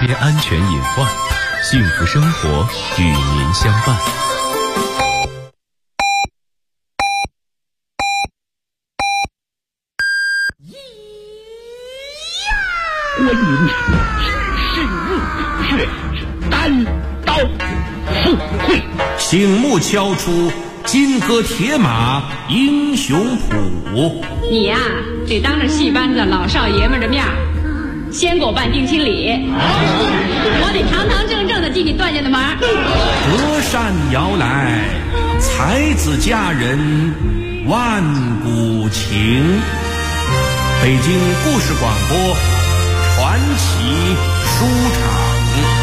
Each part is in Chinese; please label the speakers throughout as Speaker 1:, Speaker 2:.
Speaker 1: 边安全隐患，幸福生活与您相伴。
Speaker 2: 观音是却是单刀赴会，
Speaker 3: 醒目敲出金戈铁马英雄谱。
Speaker 4: 你呀，得当着戏班子老少爷们的面先给我办定亲礼，我得堂堂正正的替你断下的门。
Speaker 3: 隔山遥来，才子佳人万古情。北京故事广播传奇书场。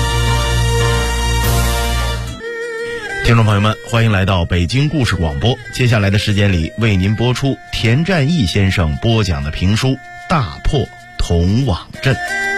Speaker 5: 听众朋友们，欢迎来到北京故事广播。接下来的时间里，为您播出田占义先生播讲的评书《大破铜网阵》。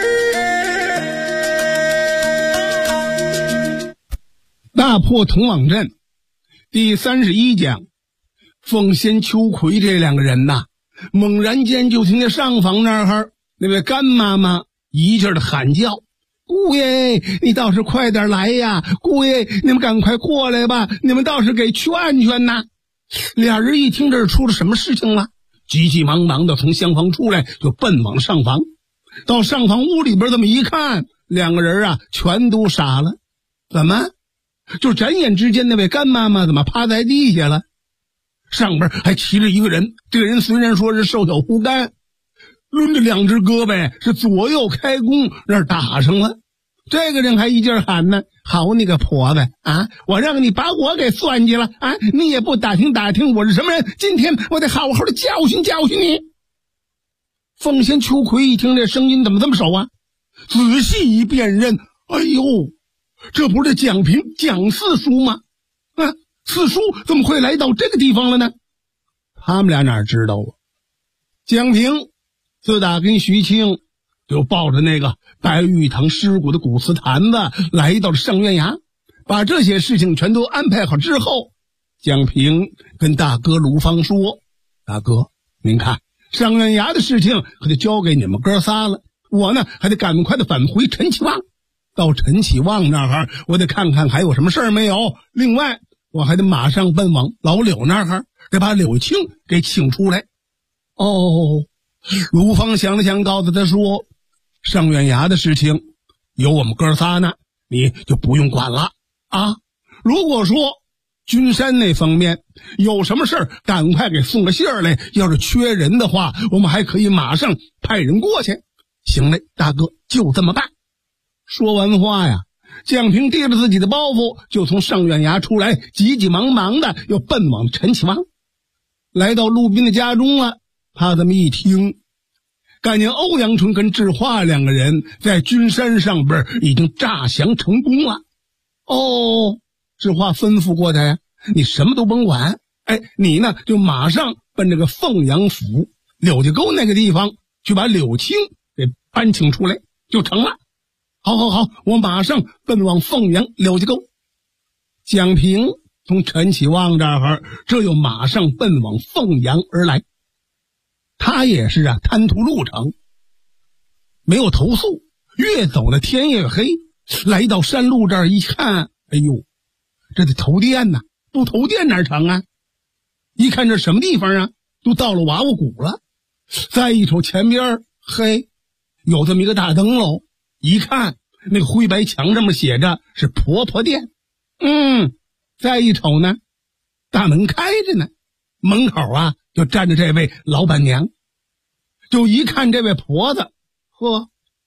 Speaker 6: 大破铜网阵第31讲，凤仙秋葵这两个人呐，猛然间就听见上房那儿那位干妈妈一劲儿的喊叫：姑爷，你倒是快点来呀！姑爷，你们赶快过来吧，你们倒是给劝劝呐！俩人一听这是出了什么事情了，急急忙忙的从厢房出来，就奔往上房。到上房屋里边这么一看，两个人啊全都傻了。怎么就转眼之间那位干妈妈怎么趴在地下了？上边还骑着一个人，这个人虽然说是瘦小枯干，抡着两只胳膊是左右开弓，那儿打上了。这个人还一劲喊呢：好你个婆子啊，我让你把我给算计了啊，你也不打听打听我是什么人，今天我得好好的教训教训你。凤仙秋葵一听这声音怎么这么熟啊，仔细一辨认，哎呦，这不是蒋平蒋四叔吗？啊，四叔怎么会来到这个地方了呢？他们俩哪知道啊，蒋平自打跟徐庆就抱着那个白玉堂尸骨的骨瓷坛子来到了上院衙，把这些事情全都安排好之后，蒋平跟大哥卢芳说：大哥，您看上院衙的事情可就交给你们哥仨了，我呢还得赶快的返回陈启旺，到陈启旺那儿我得看看还有什么事儿没有，另外我还得马上奔往老柳那儿，得把柳青给请出来。哦，卢芳想了想，告诉他说：上院衙的事情有我们哥仨呢，你就不用管了啊。如果说君山那方面有什么事儿，赶快给送个信儿来，要是缺人的话，我们还可以马上派人过去。行嘞，大哥，就这么办。说完话呀，蒋平提着自己的包袱就从上院衙出来，急急忙忙的又奔往陈启旺。来到陆斌的家中了，他这么一听，感见欧阳春跟智化两个人在君山上边已经诈降成功了。哦，智化吩咐过他呀，你什么都甭管，哎，你呢就马上奔这个凤阳府柳家沟那个地方去把柳青给搬请出来就成了。好，我马上奔往凤阳柳家沟。蒋平从陈启旺这儿，这又马上奔往凤阳而来。他也是啊，贪图路程，没有投宿，越走的天越黑。来到山路这儿一看，哎呦，这得投电呐，不投电哪成啊？一看这什么地方啊，都到了娃娃谷了。再一瞅前边，嘿，有这么一个大灯笼，一看那个灰白墙上面写着是婆婆店。再一瞅呢，大门开着呢，门口啊就站着这位老板娘。就一看这位婆子，呵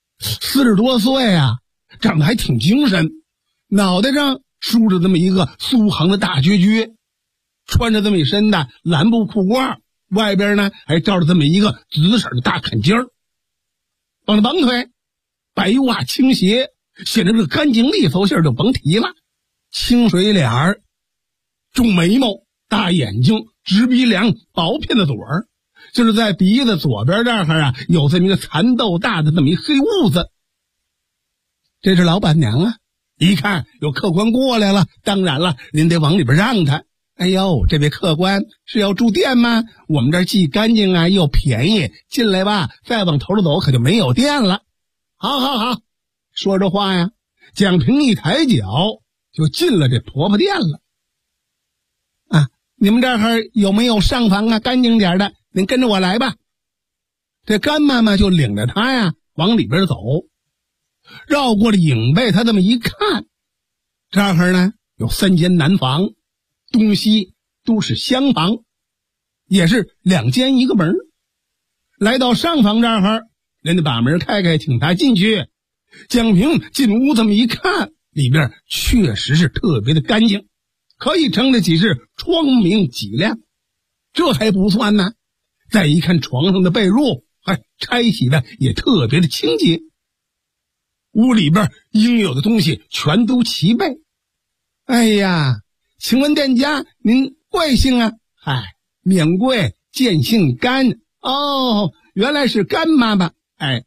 Speaker 6: ，40多岁啊，长得还挺精神，脑袋上梳着这么一个苏杭的大撅撅，穿着这么一身的蓝布裤褂，外边呢还罩着这么一个紫色的大坎肩儿，绑着绑腿，白袜青鞋，显得这个干净利索性就甭提了。清水脸儿，重眉毛，大眼睛，直鼻梁，薄片的嘴儿，就是在鼻子左边这儿啊有这么一个蚕豆大的这么一黑痦子。这是老板娘啊，一看有客官过来了，当然了，您得往里边让他。哎呦，这位客官是要住店吗？我们这儿既干净啊又便宜，进来吧，再往头里走可就没有店了。好， 说着话呀，蒋平一抬脚就进了这婆婆店了。啊，你们这儿有没有上房啊？干净点的，您跟着我来吧。这干妈妈就领着她呀往里边走，绕过了影背，她这么一看，这儿呢有3间南房，东西都是厢房，也是2间1个门。来到上房这儿，人家把门开开，请她进去。蒋平进屋这么一看，里边确实是特别的干净，可以称得起是窗明几亮。这还不算呢，再一看床上的被褥，拆洗的也特别的清洁。屋里边应有的东西全都齐备。哎呀，请问店家您贵姓啊？免贵，见姓甘。哦，原来是甘妈妈。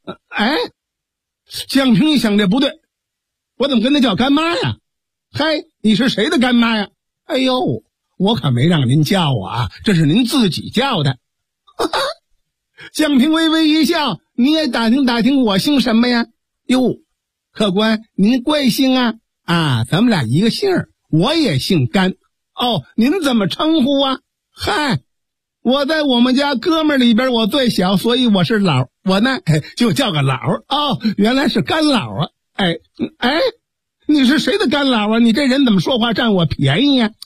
Speaker 6: 蒋平一想，这不对，我怎么跟他叫干妈呀？你是谁的干妈呀？哎呦，我可没让您叫我啊，这是您自己叫的。蒋平微微一笑，你也打听打听我姓什么呀？哟，客官您贵姓啊？咱们俩一个姓，我也姓甘。哦，您怎么称呼啊？我在我们家哥们里边我最小，所以我是老，我呢就叫个老。哦，原来是干老啊。你是谁的干老啊？你这人怎么说话占我便宜呀？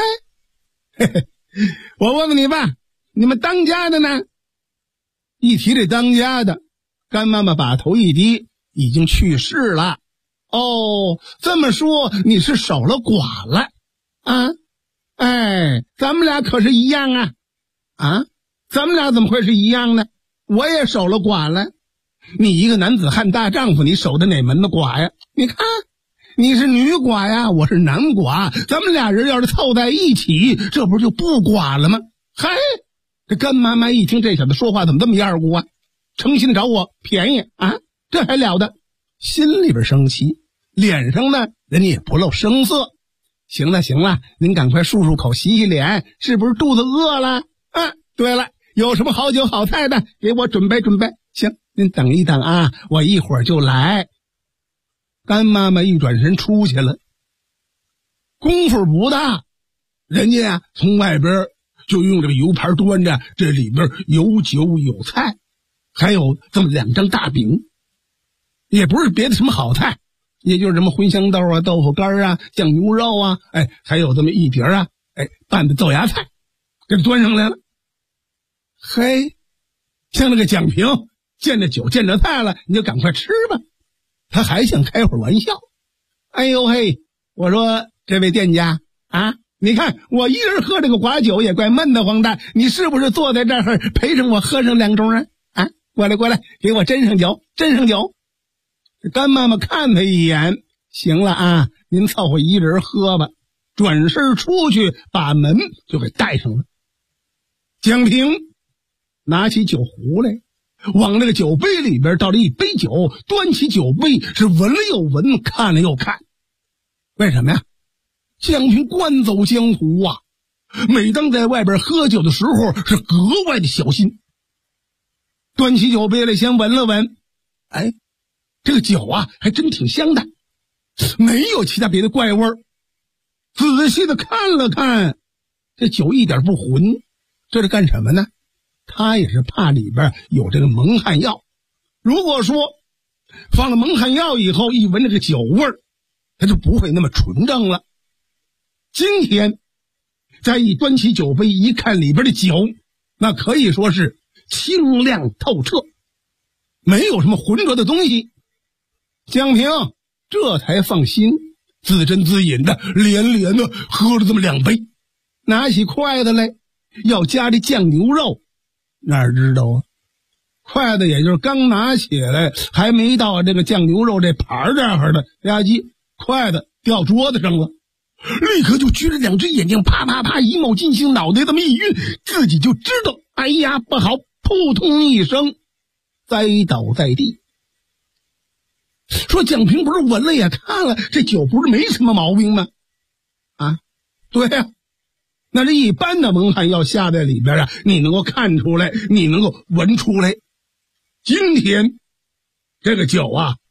Speaker 6: 我问问你吧，你们当家的呢？一提这当家的，干妈妈把头一低，已经去世了。哦，这么说你是守了寡了啊？咱们俩可是一样啊。咱们俩怎么会是一样呢？我也守了寡了。你一个男子汉大丈夫，你守的哪门的寡呀？你看，你是女寡呀，我是男寡，咱们俩人要是凑在一起，这不就不寡了吗？这干妈妈一听这小子说话怎么这么二姑啊，诚心找我便宜啊，这还了得？心里边生气，脸上呢人家也不露声色。行了，您赶快漱漱口，洗洗脸，是不是肚子饿了？对了，有什么好酒好菜的，给我准备准备。行，您等一等啊，我一会儿就来。干妈妈一转身出去了。功夫不大，人家呀从外边就用这个油盘端着，这里边有酒有菜，还有这么2张大饼，也不是别的什么好菜，也就是什么茴香豆啊、豆腐干啊、酱牛肉啊，还有这么一碟啊，拌的豆芽菜，给端上来了。像那个蒋平见着酒见着菜了，你就赶快吃吧。他还想开会儿玩笑。我说这位店家你看我一人喝这个寡酒也怪闷得慌的，你是不是坐在这儿陪着我喝上2盅啊？过来，给我斟上酒。干妈妈看他一眼，行了啊，您凑合一人喝吧。转身出去，把门就给带上了。蒋平拿起酒壶来，往那个酒杯里边倒了一杯酒，端起酒杯是闻了又闻，看了又看。为什么呀？蒋平惯走江湖啊，每当在外边喝酒的时候是格外的小心。端起酒杯来先闻了闻，这个酒啊还真挺香的，没有其他别的怪味儿。仔细的看了看，这酒一点不浑，这是干什么呢？他也是怕里边有这个蒙汗药，如果说放了蒙汗药以后，一闻这个酒味儿，他就不会那么纯正了。今天再一端起酒杯一看里边的酒，那可以说是清亮透彻，没有什么浑浊的东西。蒋平这才放心，自斟自饮的连连的喝了这么2杯，拿起筷子来要夹这酱牛肉，哪知道啊，筷子也就是刚拿起来，还没到这个酱牛肉这盘这儿的，吧唧，筷子掉桌子上了，立刻就撅着2只眼睛，啪啪啪一冒金星，脑袋这么一晕，自己就知道哎呀不好，扑通一声栽倒在地。说蒋平不是闻了也看了，这酒不是没什么毛病吗？对呀，那这一般的蒙汗药下在里边你能够看出来，你能够闻出来。今天这个酒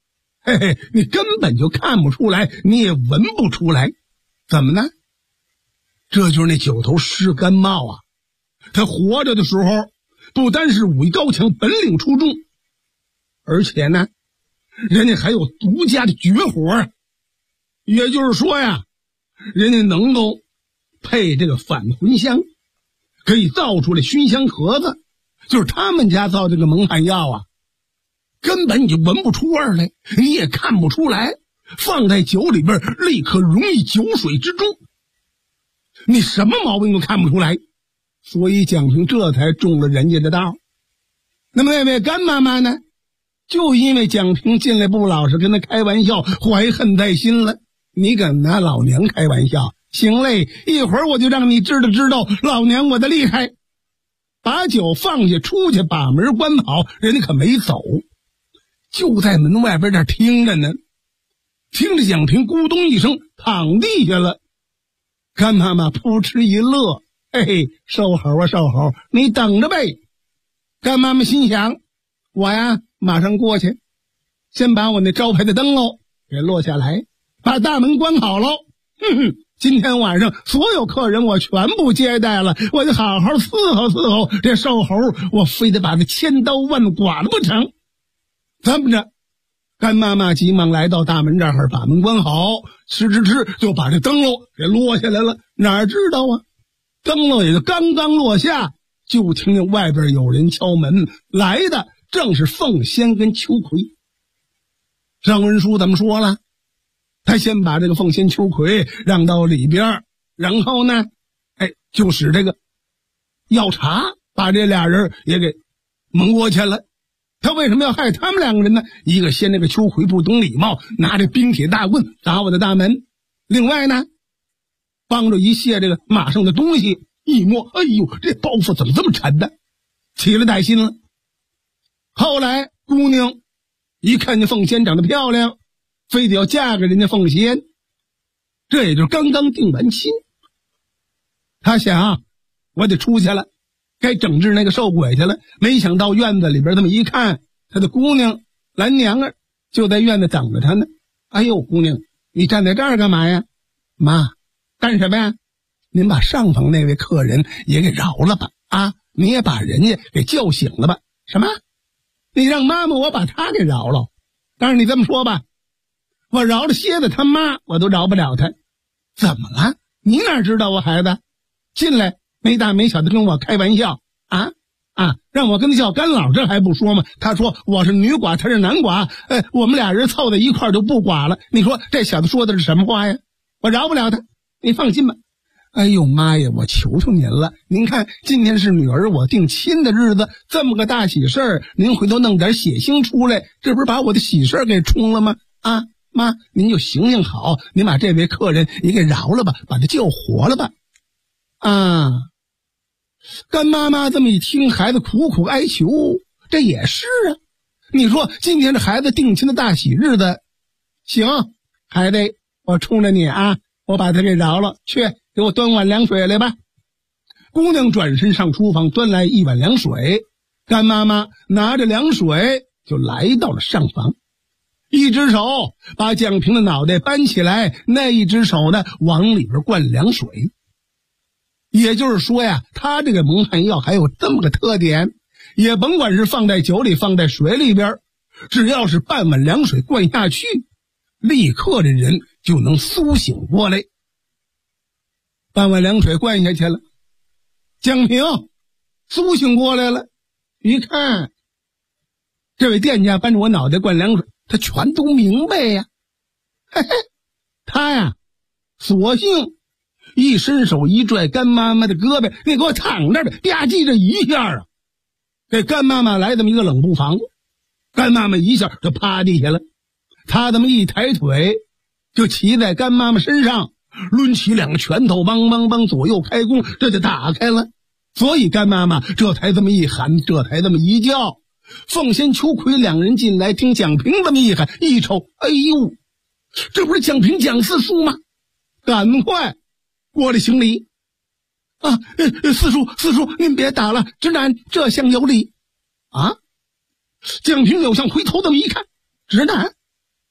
Speaker 6: 嘿嘿，你根本就看不出来，你也闻不出来。怎么呢？这就是那九头狮甘茂啊，他活着的时候不单是武艺高强，本领出众，而且呢人家还有独家的绝活，也就是说呀，人家能够配这个返魂香，可以造出来熏香盒子，就是他们家造这个蒙汗药啊，根本你就闻不出味来，你也看不出来，放在酒里边立刻溶于酒水之中，你什么毛病都看不出来。所以蒋平这才中了人家的道。那么那位甘妈妈呢，就因为蒋平进来不老实，跟他开玩笑，怀恨在心了。你敢拿老娘开玩笑？行嘞，一会儿我就让你知道老娘我的厉害。把酒放下，出去把门关好，人家可没走，就在门外边这听着呢。听着蒋平咕咚一声躺地下了，甘妈妈扑哧一乐，嘿嘿，瘦猴啊瘦猴，你等着呗。甘妈妈心想，我呀马上过去，先把我那招牌的灯笼给落下来，把大门关好喽。今天晚上所有客人我全部接待了，我就好好伺候这瘦猴，我非得把他千刀万剐了不成。这么着，甘妈妈急忙来到大门这儿，把门关好，吃就把这灯笼给落下来了。哪知道啊，灯笼也就刚刚落下，就听见外边有人敲门，来的正是凤仙跟秋葵。上文书怎么说了？他先把这个凤仙秋葵让到里边，然后呢就使这个药茶把这俩人也给蒙过去了。他为什么要害他们两个人呢？一个先那个秋葵不懂礼貌，拿着冰铁大棍打我的大门，另外呢帮着一卸这个马上的东西，一摸，哎呦，这包袱怎么这么沉呢？起了歹心了。后来姑娘一看见凤仙长得漂亮，非得要嫁给人家凤仙，这也就刚刚定完亲。他想我得出去了，该整治那个瘦鬼去了。没想到院子里边这么一看，他的姑娘兰娘儿就在院子等着他呢。哎呦，姑娘，你站在这儿干嘛呀？妈，干什么呀？您把上房那位客人也给饶了吧，啊，你也把人家给叫醒了吧。什么？你让妈妈我把他给饶了？但是你这么说吧，我饶了蝎子他妈，我都饶不了他。怎么了？你哪知道啊，孩子？进来没大没小的跟我开玩笑啊，让我跟他叫干老，这还不说吗？他说我是女寡，他是男寡，我们俩人凑在一块儿就不寡了。你说这小子说的是什么话呀？我饶不了他，你放心吧。哎呦妈呀，我求求您了，您看今天是女儿我定亲的日子，这么个大喜事儿，您回头弄点血腥出来，这不是把我的喜事儿给冲了吗？啊，妈，您就行行好，您把这位客人也给饶了吧，把他救活了吧。啊，干妈妈这么一听，孩子苦苦哀求，这也是啊。你说今天这孩子定亲的大喜日子，行，孩子，我冲着你啊，我把他给饶了，去给我端碗凉水来吧。姑娘转身上厨房端来一碗凉水，干妈妈拿着凉水就来到了上房，一只手把蒋平的脑袋搬起来，那一只手呢往里边灌凉水。也就是说呀，他这个蒙汗药还有这么个特点，也甭管是放在酒里放在水里边，只要是半碗凉水灌下去，立刻这人就能苏醒过来。半碗凉水灌下去了，蒋平苏醒过来了，一看这位店家搬着我脑袋灌凉水，他全都明白呀。嘿嘿，他呀索性一伸手一拽干妈妈的胳膊，你给我躺这儿吧，吧唧这一下啊，给干妈妈来这么一个冷不防，干妈妈一下就趴地下了。他这么一抬腿就骑在干妈妈身上，抡起两个拳头，梆梆梆左右开弓，这就打开了。所以干妈妈这才这么一喊，这才这么一叫。凤仙秋葵两人进来，听蒋平这么一喊，一瞅，哎呦，这不是蒋平蒋四叔吗？赶快过来行礼啊！四叔您别打了，直男这厢有礼啊！蒋平有相回头这么一看，直男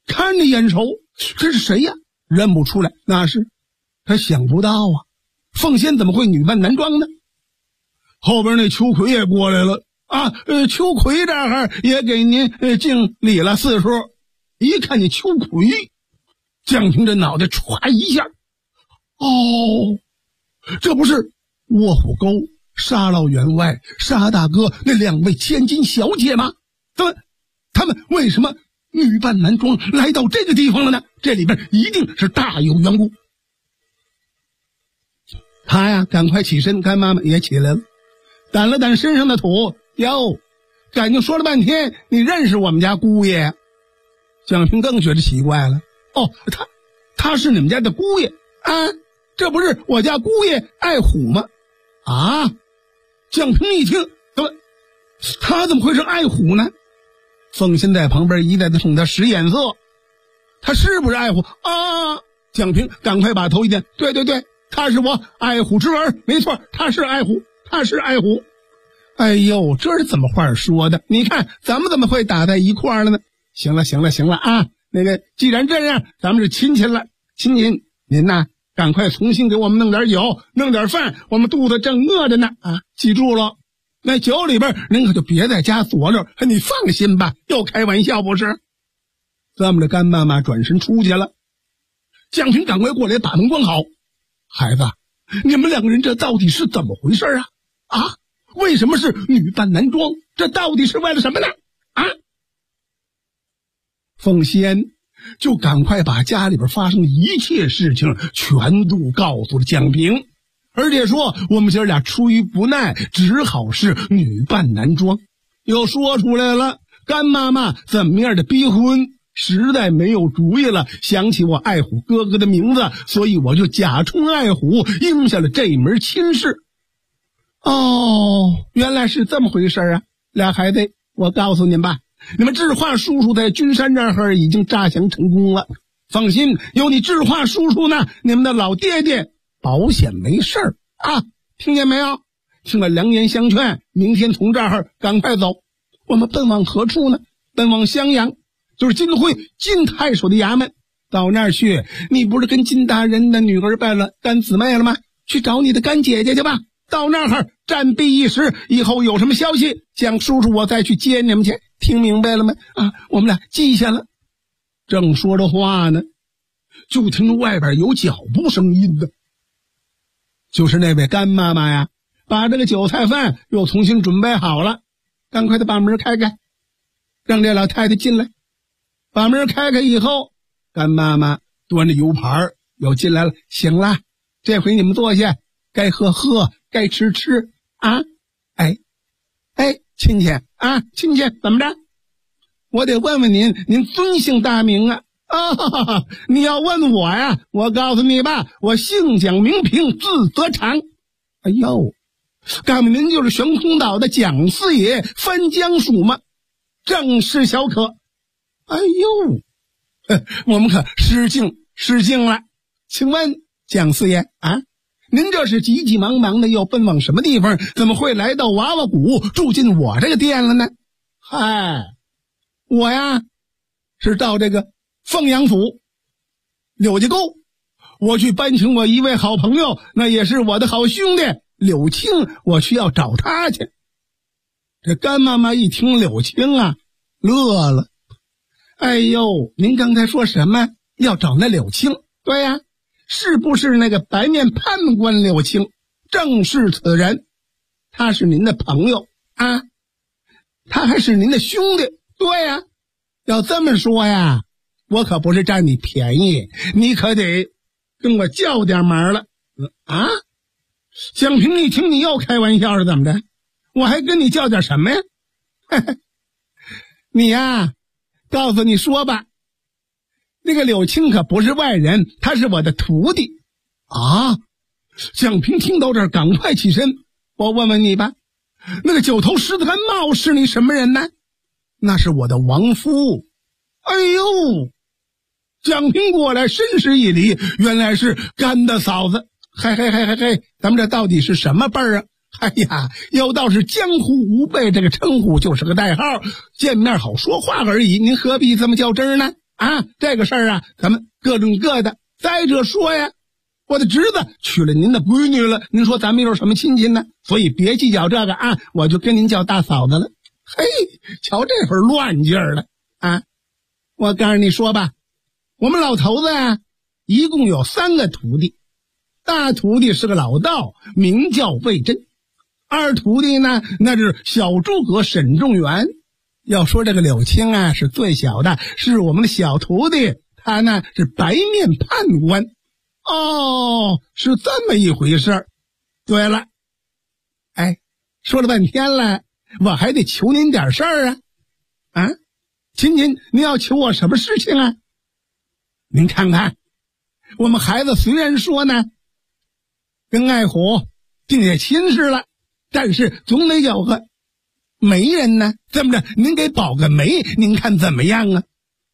Speaker 6: 看着眼熟，这是谁呀？认不出来，那是他想不到啊，凤仙怎么会女扮男装呢？后边那秋葵也过来了啊，秋葵这儿也给您敬礼了4处。一看见秋葵，江平这脑袋歘一下，哦，这不是卧虎沟沙捞员外沙大哥那2位千金小姐吗？他们为什么女扮男装来到这个地方了呢？这里边一定是大有缘故。他呀赶快起身，干妈妈也起来了，掸了掸身上的土。哟，感情说了半天你认识我们家姑爷？蒋平更觉得奇怪了。哦，他是你们家的姑爷啊？这不是我家姑爷爱虎吗？啊！蒋平一听，他怎么会是爱虎呢？凤仙在旁边一再的冲他使眼色，他是不是爱虎啊？蒋平赶快把头一点，对，他是我爱虎之儿，没错，他是爱虎。哎呦，这是怎么话说的？你看咱们怎么会打在一块儿了呢？行了啊，那个既然这样，咱们是亲戚了，亲您呐，赶快重新给我们弄点酒，弄点饭，我们肚子正饿着呢啊！记住了，那酒里边您可就别再加佐料，你放心吧，又开玩笑不是？这么着，干妈妈转身出去了。蒋平赶快过来把门关好。孩子，你们2个人这到底是怎么回事啊？啊，为什么是女扮男装？这到底是为了什么呢？啊！凤仙就赶快把家里边发生的一切事情全都告诉了蒋平，而且说我们姐俩出于不耐，只好是女扮男装。又说出来了，干妈妈怎么样的逼婚，实在没有主意了，想起我爱虎哥哥的名字，所以我就假充爱虎，应下了这门亲事。哦，原来是这么回事啊！俩孩子，我告诉您吧，你们智化叔叔在君山这儿已经诈降成功了。放心，有你智化叔叔呢，你们的老爹爹保险没事儿啊！听见没有？听了良言相劝，明天从这儿赶快走。我们奔往何处呢？奔往襄阳，就是金辉金太守的衙门。到那儿去，你不是跟金大人的女儿拜了干姊妹了吗？去找你的干姐姐去吧。到那儿暂避一时，以后有什么消息，蒋叔叔我再去接你们去。听明白了没？啊，我们俩记下了。正说着话呢，就听着外边有脚步声音的，就是那位干妈妈呀，把这个酒菜饭又重新准备好了，赶快的把门开开，让这老太太进来。把门开开以后，干妈妈端着油盘又进来了。行了，这回你们坐下，该喝喝，该吃吃啊！哎，亲戚啊，亲戚怎么着？我得问问您尊姓大名啊？啊，你要问我呀，我告诉你吧，我姓蒋名平，字德长。哎呦，敢问您就是悬空岛的蒋四爷，翻江属吗？正是小可。哎呦，我们可失敬了。请问蒋四爷啊，您这是急急忙忙的要奔往什么地方？怎么会来到娃娃谷住进我这个店了呢？嗨，我呀是到这个凤阳府柳家沟，我去搬请我一位好朋友，那也是我的好兄弟柳青，我去要找他去。这干妈妈一听柳青啊，乐了。哎呦，您刚才说什么？要找那柳青？对呀，是不是那个白面判官柳青？正是此人。他是您的朋友啊，他还是您的兄弟。对呀，要这么说呀，我可不是占你便宜，你可得跟我较点门了。啊，蒋平一听你又开玩笑是怎么着？我还跟你较点什么呀？你呀，告诉你说吧，那个柳青可不是外人，他是我的徒弟啊！蒋平听到这儿，赶快起身。我问问你吧，那个九头狮子干茂是你什么人呢？那是我的亡夫。哎呦，蒋平过来深施一礼，原来是干的嫂子。嘿，咱们这到底是什么辈儿啊？哎呀，要倒是江湖无辈，这个称呼就是个代号，见面好说话而已，您何必这么较真呢？ 啊，这个事儿啊，咱们各种各的。再者说呀，我的侄子娶了您的闺女了，您说咱们有什么亲戚呢？所以别计较这个啊，我就跟您叫大嫂子了。嘿，瞧这份乱劲儿了啊！我告诉你说吧，我们老头子啊，一共有3个徒弟。大徒弟是个老道，名叫魏真；二徒弟呢，那是小诸葛沈仲元。要说这个柳青啊，是最小的，是我们的小徒弟，他呢是白面判官。哦，是这么一回事儿。对了，哎，说了半天了，我还得求您点事儿啊！啊，亲您要求我什么事情啊？您看看，我们孩子虽然说呢，跟爱虎定下亲事了，但是总得有个媒人呢。这么着，您给保个媒，您看怎么样啊？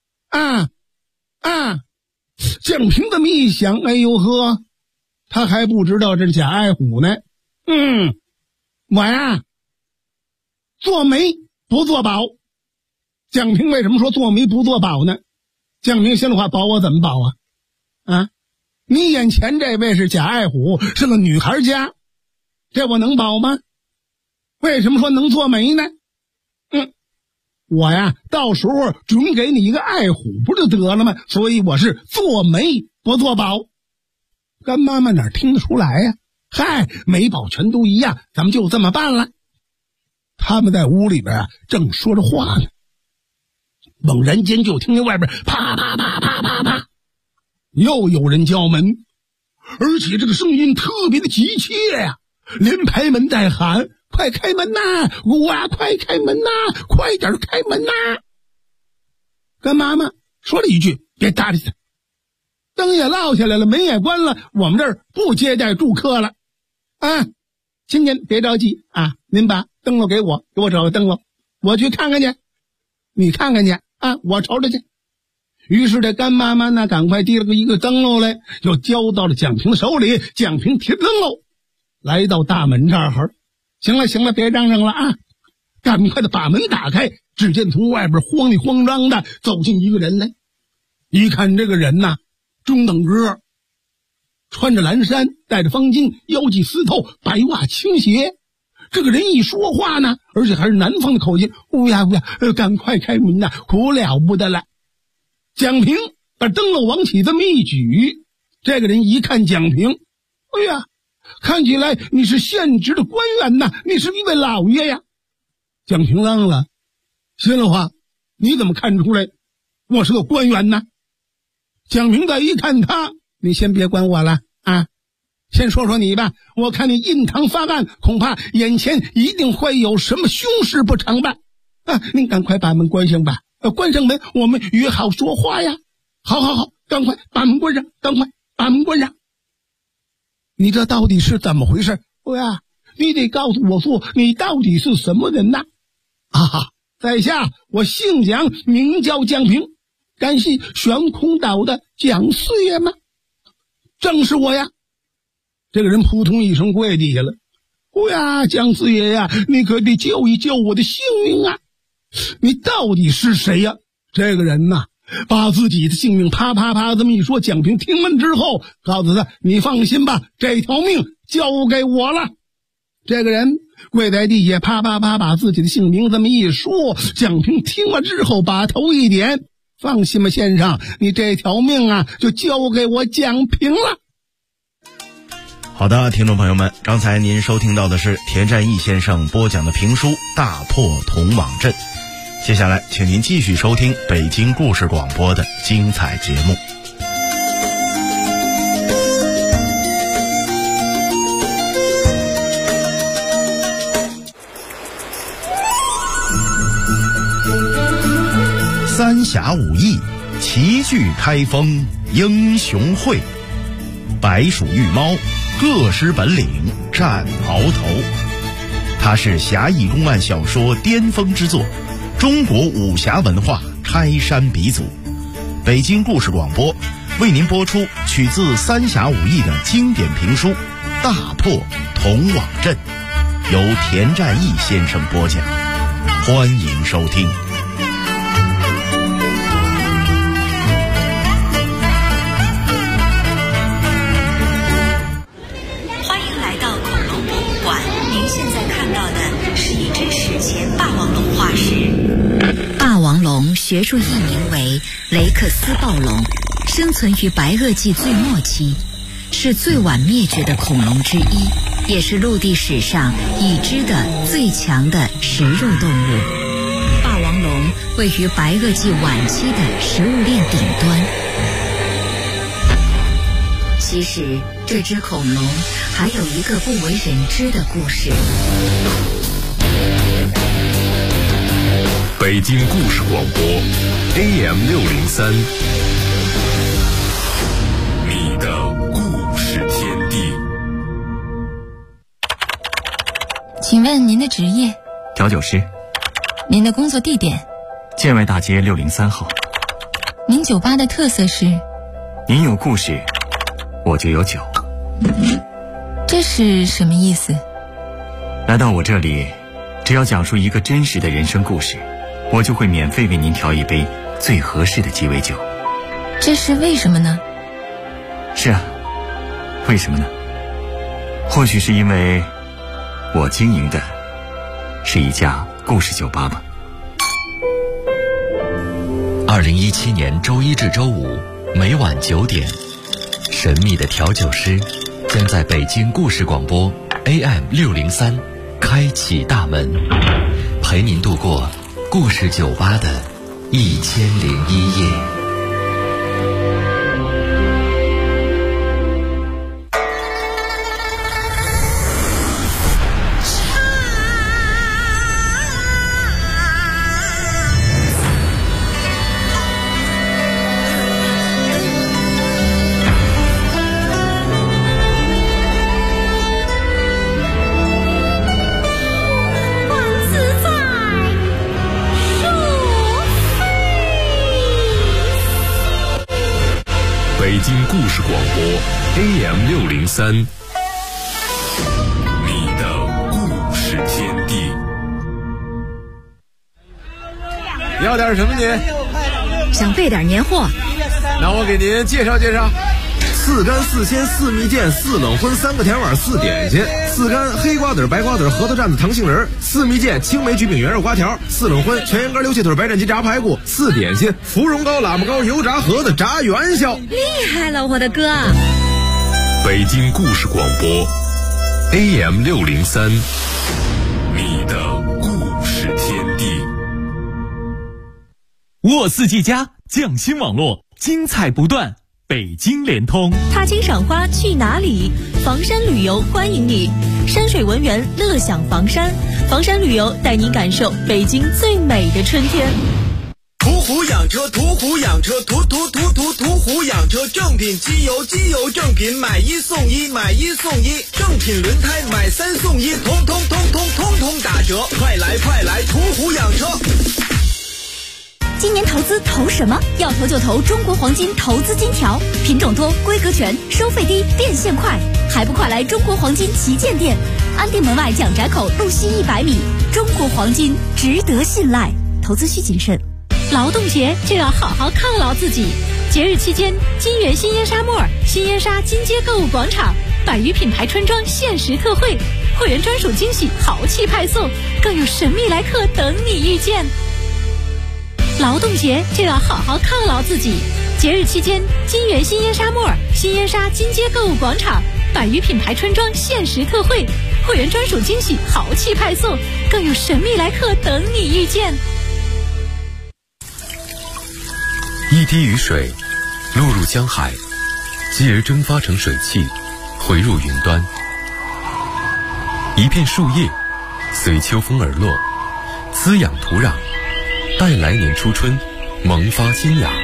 Speaker 6: 蒋平这么一想，哎呦呵，他还不知道这贾爱虎呢。我呀，做媒不做保。蒋平为什么说做媒不做保呢？蒋平心里话，保我怎么保啊？你眼前这位是贾爱虎，是个女孩家，这我能保吗？为什么说能做媒呢？我呀，到时候准给你一个爱虎不就得了吗？所以我是做媒不做保。干妈妈哪听得出来呀？嗨，媒保全都一样，咱们就这么办了。他们在屋里边啊，正说着话呢，猛然间就听见外边啪啪啪啪啪啪，又有人叫门，而且这个声音特别的急切呀，连拍门带喊：“快开门呐！哇，快开门呐！快点开门呐！”跟妈妈说了一句：“别搭理他。”灯也落下来了，门也关了，我们这儿不接待住客了。亲家别着急啊，您把灯笼给我找个灯笼，我去看看去。你看看去啊，我瞅瞅去。于是这干妈妈呢，赶快递了一个灯笼来，就交到了蒋平手里。蒋平提灯笼来到大门这儿。行了，别嚷嚷了啊！赶快的把门打开，只见从外边慌里慌张的走进一个人来。一看这个人呐，中等个，穿着蓝衫，戴着方巾，腰系丝透，白袜青鞋。这个人一说话呢，而且还是南方的口音，乌呀，赶快开门呐，可了不得了。蒋平把灯笼往起这么一举，这个人一看蒋平，哎呀，看起来你是现职的官员呐，你是一位老爷呀。蒋平愣了，心里话，你怎么看出来我是个官员呢？蒋平再一看他，你先别管我了啊，先说说你吧，我看你印堂发暗，恐怕眼前一定会有什么凶事不成吧？您赶快把门关上吧，关上门，我们约好说话呀。好，赶快把门关上，赶快把门关上。你这到底是怎么回事？你得告诉我说，你到底是什么人呐？在下我姓蒋，名叫蒋平，敢系悬空岛的蒋四爷吗？正是我呀。这个人扑通一声跪地下了。蒋四爷呀，你可得救一救我的性命啊！你到底是谁呀？这个人呐，把自己的性命啪啪啪这么一说。蒋平听完之后，告诉他：“你放心吧，这条命交给我了。”这个人跪在地下，啪啪啪把自己的姓名这么一说。蒋平听完之后，把头一点：“放心吧，先生，你这条命啊，就交给我蒋平了。”
Speaker 5: 好的，听众朋友们，刚才您收听到的是田占义先生播讲的评书《大破铜网阵》。接下来请您继续收听北京故事广播的精彩节目。三侠五义，齐聚开封英雄会，白鼠玉猫，各施本领战鳌头。它是侠义公案小说巅峰之作，中国武侠文化开山鼻祖。北京故事广播为您播出取自三侠五义的经典评书《大破铜网阵》，由田占义先生播讲，欢迎收听。
Speaker 7: 学术译名为雷克斯暴龙，生存于白垩纪最末期，是最晚灭绝的恐龙之一，也是陆地史上已知的最强的食肉动物。霸王龙位于白垩纪晚期的食物链顶端。其实这只恐龙还有一个不为人知的故事。
Speaker 1: 北京故事广播 AM603， 你的故事天地。
Speaker 8: 请问您的职业？
Speaker 9: 调酒师。
Speaker 8: 您的工作地点？
Speaker 9: 建外大街603号。
Speaker 8: 您酒吧的特色是？
Speaker 9: 您有故事，我就有酒。
Speaker 8: 这是什么意思？
Speaker 9: 来到我这里，只要讲述一个真实的人生故事，我就会免费为您调一杯最合适的鸡尾酒。
Speaker 8: 这是为什么呢？
Speaker 9: 是啊，为什么呢？或许是因为我经营的是一家故事酒吧吧。
Speaker 10: 2017年周一至周五每晚9点，神秘的调酒师将在北京故事广播 AM603 开启大门，陪您度过故事酒吧的1001夜。
Speaker 1: 北京故事广播 AM603， 你的故事天地。
Speaker 11: 要点什么您？
Speaker 7: 想备点年货。
Speaker 11: 那我给您介绍介绍。4干4鲜4蜜饯4冷荤3个甜碗4点心，4干黑瓜子白瓜子核桃蘸子糖杏仁，4蜜饯青梅焗饼圆肉瓜条，4冷荤全羊肝溜切腿白斩鸡炸排骨，4点心芙蓉糕喇嘛糕油炸盒子炸元宵。
Speaker 7: 厉害了我的哥！
Speaker 1: 北京故事广播 AM603， 你的故事天地。
Speaker 12: 沃四季家匠心网络，精彩不断。北京联通，
Speaker 13: 踏青赏花去哪里？房山旅游欢迎你，山水文园乐享房山，房山旅游带您感受北京最美的春天。
Speaker 14: 途虎养车，途虎养车，途虎养车，正品机油，机油正品，买1送1，买1送1，正品轮胎买3送1，通通打折，快来途虎养车。
Speaker 13: 今年投资投什么？要投就投中国黄金投资金条，品种多，规格全，收费低，变现快，还不快来中国黄金旗舰店，安定门外蒋宅口路西100米。中国黄金值得信赖，投资需谨慎。劳动节就要好好犒劳自己，节日期间，金源新烟沙莫尔、新烟沙金街购物广场100余品牌穿装限时特惠，会员专属惊喜豪气派送，更有神秘来客等你遇见。劳动节就要好好犒劳自己，节日期间，金源新烟沙莫尔、新烟沙金街购物广场100余品牌穿装限时特惠，会员专属惊喜豪气派送，更有神秘来客等你遇见。
Speaker 15: 一滴雨水落入江海，继而蒸发成水汽，回入云端。一片树叶随秋风而落，滋养土壤，待来年初春萌发新芽。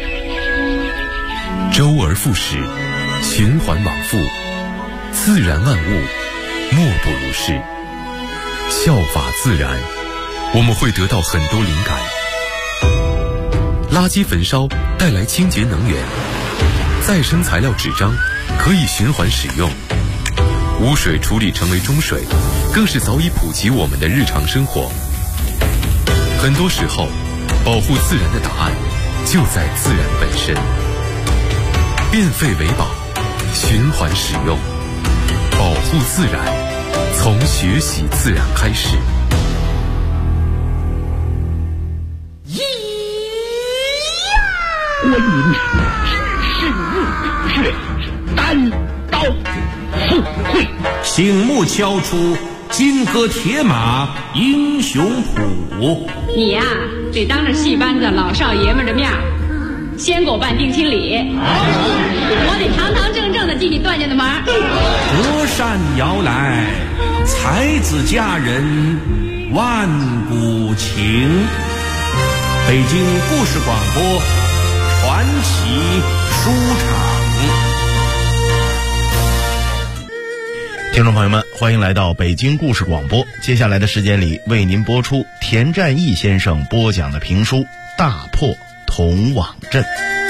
Speaker 15: 周而复始，循环往复，自然万物莫不如是。效法自然，我们会得到很多灵感。垃圾焚烧带来清洁能源，再生材料纸张可以循环使用，污水处理成为中水，更是早已普及我们的日常生活。很多时候，保护自然的答案就在自然本身。变废为宝，循环使用，保护自然，从学习自然开始。
Speaker 2: 我饮是日月，单刀赴会。
Speaker 3: 醒目敲出金戈铁马英雄谱。
Speaker 4: 你呀，得当着戏班子老少爷们的面先给我办定亲礼，我得堂堂正正的进你段家的门。
Speaker 3: 隔山遥来，才子佳人万古情。北京故事广播传奇书场。
Speaker 5: 听众朋友们，欢迎来到北京故事广播。接下来的时间里，为您播出田占义先生播讲的评书《大破铜网阵》。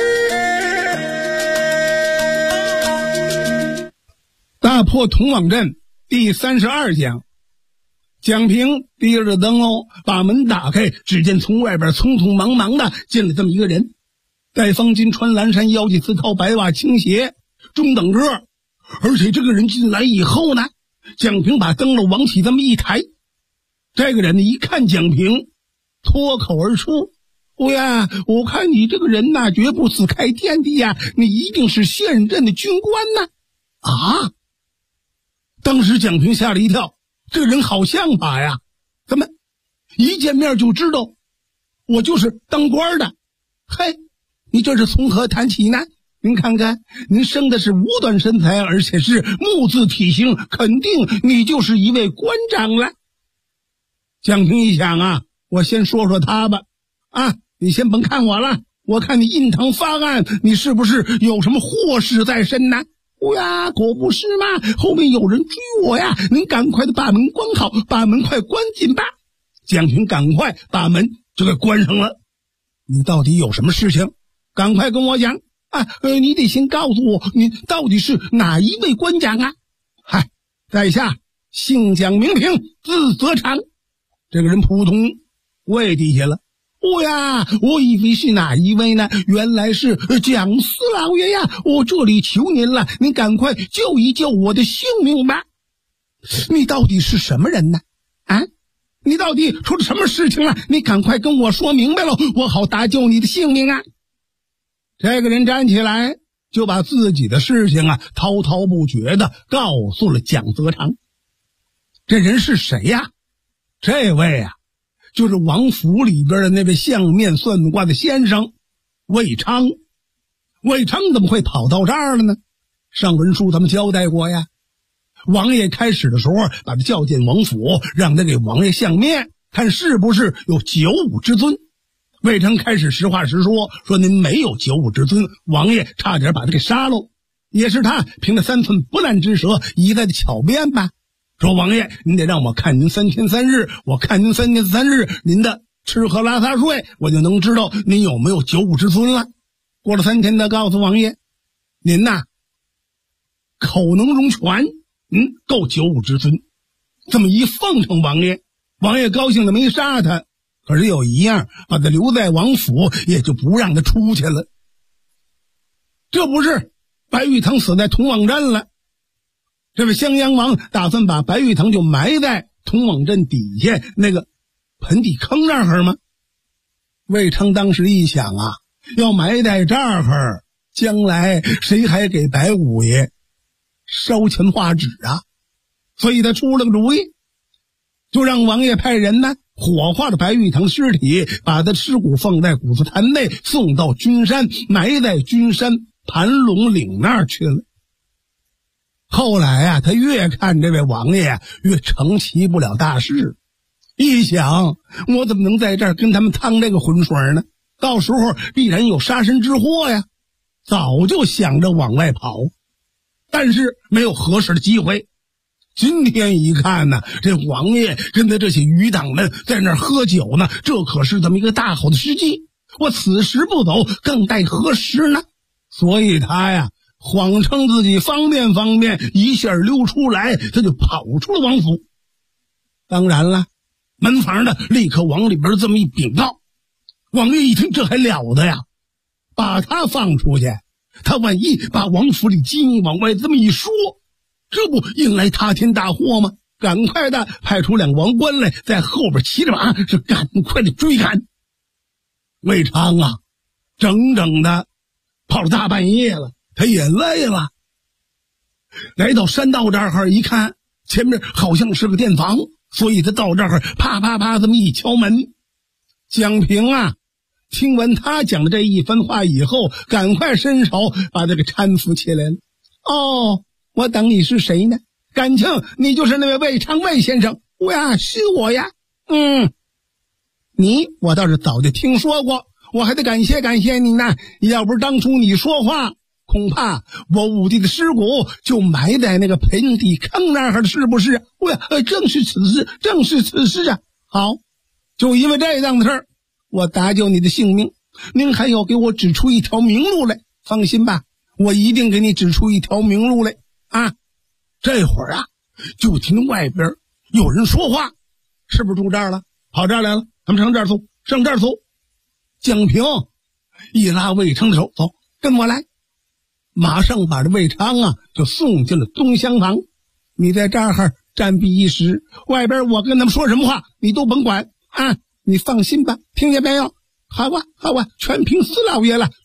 Speaker 6: 大破铜网阵第32讲。蒋平提着灯把门打开，只见从外边匆匆忙忙的进了这么一个人，戴方巾，穿蓝衫，腰系丝绦，白袜青鞋，中等个。而且这个人进来以后呢，蒋平把灯笼往起这么一抬，这个人呢一看蒋平，脱口而出：哎呀，我看你这个人呐，绝不是开天的呀，你一定是现任的军官呐！啊！当时蒋平吓了一跳，这个人好像把呀，怎么一见面就知道我就是当官的？嘿，你这是从何谈起呢？您看看，您生的是五短身材，而且是木字体型，肯定你就是一位官长了。蒋平一想啊，我先说说他吧。啊，你先甭看我了，我看你印堂发暗，你是不是有什么祸事在身呢？哦呀，可不是嘛，后面有人追我呀，您赶快的把门关好，把门快关紧吧。蒋平赶快把门就给关上了。你到底有什么事情？赶快跟我讲啊！你得先告诉我，你到底是哪一位官长啊？嗨，在下姓蒋名平，字泽长。这个人扑通跪地下了。哦呀，我以为是哪一位呢？原来是蒋四老爷呀！我这里求您了，您赶快救一救我的性命吧！你到底是什么人呢？啊？你到底出了什么事情了？你赶快跟我说明白了，我好搭救你的性命啊！这个人站起来，就把自己的事情啊滔滔不绝的告诉了蒋泽长。这人是谁呀？这位啊，就是王府里边的那位相面算卦的先生魏昌。魏昌怎么会跑到这儿了呢？上文书咱们交代过呀，王爷开始的时候把他叫进王府，让他给王爷相面，看是不是有九五之尊。魏昌开始实话实说，说您没有九五之尊，王爷差点把他给杀了。也是他凭着3寸不烂之舌一再的巧辩吧，说王爷您得让我看您3天3日，我看您3天3日，您的吃喝拉撒睡，我就能知道您有没有九五之尊了。过了3天，他告诉王爷，您呐口能容拳，够九五之尊。这么一奉承王爷，王爷高兴的没杀他，可是有一样，把他留在王府，也就不让他出去了。这不是白玉堂死在铜网阵了，这位襄阳王打算把白玉堂就埋在铜网阵底下那个盆底坑那儿吗？魏昌当时一想啊，要埋在这儿，将来谁还给白五爷烧钱画纸啊？所以他出了个主意，就让王爷派人呢火化了白玉堂尸体，把他尸骨放在谷子坛内，送到君山，埋在君山盘龙岭那儿去了。后来啊，他越看这位王爷越成其不了大事，一想我怎么能在这儿跟他们趟这个浑水呢？到时候必然有杀身之祸呀！早就想着往外跑，但是没有合适的机会。今天一看呢，这王爷跟他这些余党们在那儿喝酒呢，这可是这么一个大好的时机。我此时不走，更待何时呢？所以他呀，谎称自己方便，一下溜出来，他就跑出了王府。当然了，门房的立刻往里边这么一禀告。王爷一听，这还了得呀，把他放出去，他万一把王府里机密往外这么一说，这不引来塌天大祸吗？赶快的派出2个王官来，在后边骑着马，是赶快的追赶。魏昌啊， 整整的跑了大半夜了，他也累了。来到山道这儿一看，前面好像是个店房，所以他到这儿啪啪啪这么一敲门。蒋平啊，听完他讲的这一番话以后，赶快伸手把这个搀扶起来了。哦，我等你是谁呢？感情你就是那位魏昌魏先生。我呀，是我呀。你我倒是早就听说过，我还得感谢你呢。要不是当初你说话，恐怕我五弟的尸骨就埋在那个盆底坑那儿了，是不是？我呀，正是此事啊。好，就因为这样的事儿，我搭救你的性命，您还要给我指出一条明路来。放心吧，我一定给你指出一条明路来啊！这会儿啊，就听外边有人说话，是不是住这儿了？跑这儿来了，他们上这儿走。蒋平一拉魏昌的手，走，跟我来。马上把这魏昌啊就送进了东厢房。你在这儿暂避一时，外边我跟他们说什么话你都甭管啊！你放心吧，听见没有？好啊，全凭四老爷了。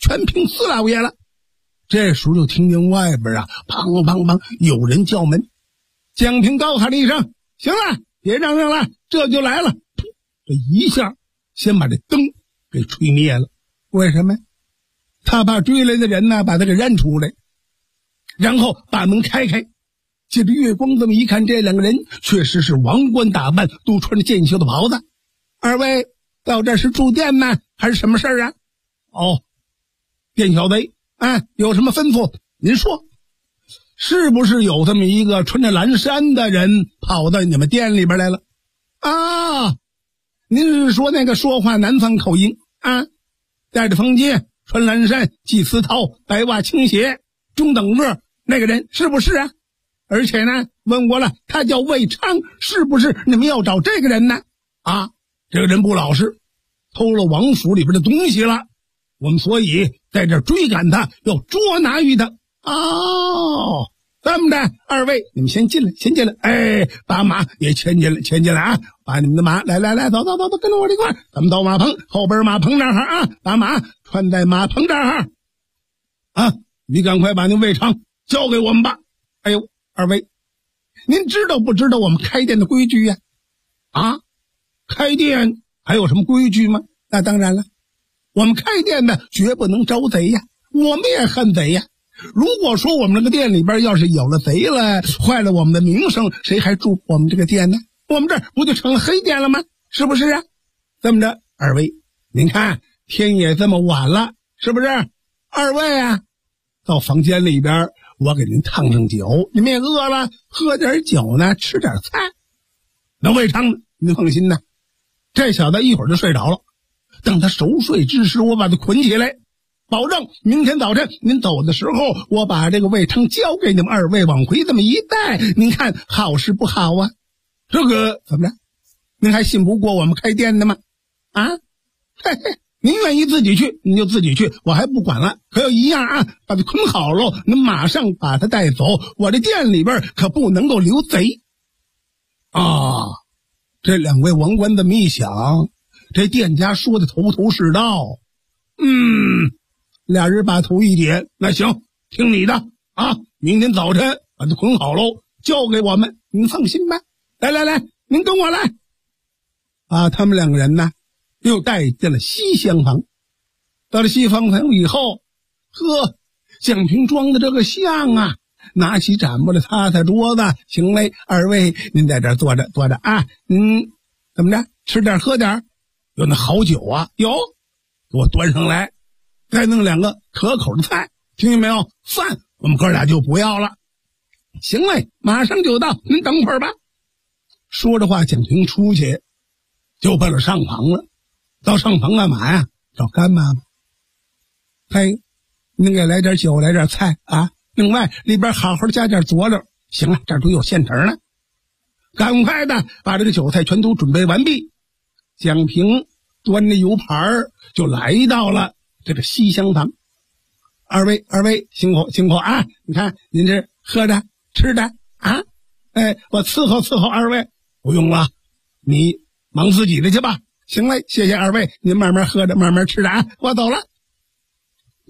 Speaker 6: 这时候就听见外边啊，砰砰砰，有人叫门。蒋平高喊了一声：“行了，别嚷嚷了，这就来了。”这一下先把这灯给吹灭了。为什么？他把追来的人呢，把他给认出来，然后把门开。借着月光这么一看，这两个人确实是王冠打扮，都穿着箭袖的袍子。二位到这是住店吗？还是什么事儿啊？哦，店小贼啊，有什么吩咐您说。是不是有这么一个穿着蓝衫的人跑到你们店里边来了啊？您是说那个说话南方口音啊，戴着方巾，穿蓝衫，系丝绦，白袜青鞋，中等个那个人是不是啊？而且呢，问过了，他叫魏昌，是不是你们要找这个人呢？啊，这个人不老实，偷了王府里边的东西了，我们所以在这追赶他，要捉拿于他。哦，这么的，二位你们先进来，把马也牵进来啊！把你们的马来，走，跟着我这块，咱们到马棚后边马棚这儿啊，把马穿在马棚这儿啊！你赶快把那魏昌交给我们吧。哎呦，二位，您知道不知道我们开店的规矩呀？啊，开店还有什么规矩吗？那当然了，我们开店的绝不能招贼呀，我们也恨贼呀。如果说我们这个店里边要是有了贼了，坏了我们的名声，谁还住我们这个店呢？我们这儿不就成了黑店了吗？是不是啊？这么着，二位，您看天也这么晚了，是不是？二位啊，到房间里边，我给您烫上酒，你们也饿了，喝点酒呢，吃点菜。那魏昌呢？您放心呐，这小子一会儿就睡着了。等他熟睡之时，我把他捆起来，保证明天早晨您走的时候，我把这个魏昌交给你们二位，往回这么一带，您看好是不好啊？这个怎么着？您还信不过我们开店的吗？啊，您愿意自己去您就自己去，我还不管了。可要一样啊，把他捆好了，您马上把他带走，我这店里边可不能够留贼啊！这两位王官这么一想，这店家说的头头是道。俩人把头一点，那行，听你的啊！明天早晨把他捆好喽，交给我们，您放心吧。来，您跟我来。他们两个人呢，又带进了西厢房。到了西厢房以后，蒋平装的这个像啊，拿起盏木来擦桌子。行嘞，二位您在这儿坐着啊，怎么着，吃点喝点，有那好酒啊，有，给我端上来，再弄两个可口的菜，听见没有？饭我们哥俩就不要了。行嘞，马上就到，您等会儿吧。说着话，蒋平出去就奔了上房了。到上房干嘛呀？找干妈妈。嘿，您给来点酒，来点菜啊！另外里边好好加点佐料。行了，这儿都有现成了，赶快的把这个酒菜全都准备完毕。蒋平端着油盘就来到了这个西厢房。二位辛苦啊！你看您这喝的吃的啊，我伺候二位。不用了，你忙自己的去吧。行嘞，谢谢二位，您慢慢喝着慢慢吃着啊，我走了。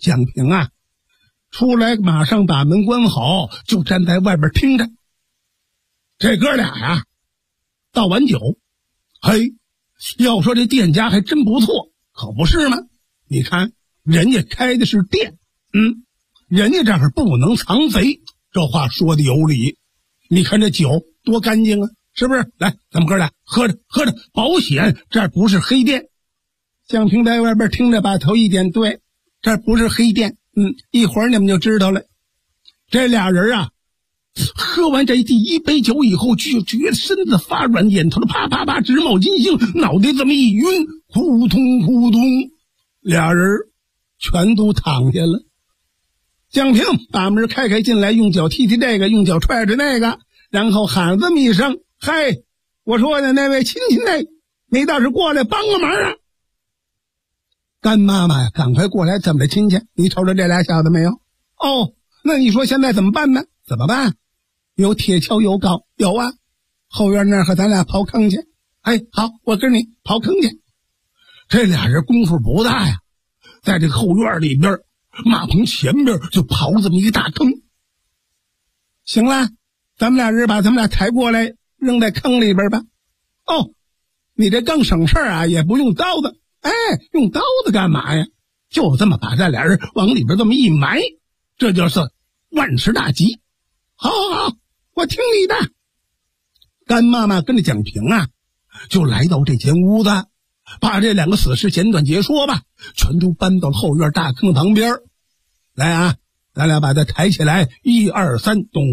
Speaker 6: 蒋平啊，出来马上把门关好，就站在外边听着。这哥俩呀，倒完酒，嘿，要说这店家还真不错，可不是吗？你看人家开的是店，人家这儿不能藏贼，这话说的有理。你看这酒多干净啊，是不是？来，咱们哥俩喝着，保险这儿不是黑店。蒋平在外边听着，把头一点，对，这儿不是黑店。一会儿你们就知道了。这俩人啊，喝完这第一杯酒以后，就觉得身子发软，眼头啪啪啪直冒金星，脑袋这么一晕，扑通扑通，俩人全都躺下了。蒋平把门开进来，用脚踢这个，用脚踹着那个，然后喊这么一声：“嗨，我说的那位亲戚呢，你倒是过来帮个忙啊！”干妈妈呀，赶快过来，怎么的亲戚？你瞅着这俩小子没有？哦，那你说现在怎么办呢？怎么办？有铁锹有镐，有啊，后院那儿和咱俩刨坑去。哎，好，我跟你刨坑去。这俩人功夫不大呀，在这个后院里边，马棚前边就刨这么一个大坑。行了，咱们俩人把咱们俩抬过来，扔在坑里边吧。哦，你这更省事啊，也不用刀子。哎，用刀子干嘛呀？就这么把这俩人往里边这么一埋，这就是万事大吉。好，我听你的。干妈妈跟着蒋平啊，就来到这间屋子，把这两个死尸简短截说吧，全都搬到后院大坑旁边。来啊，咱俩把它抬起来，1、2、3，咚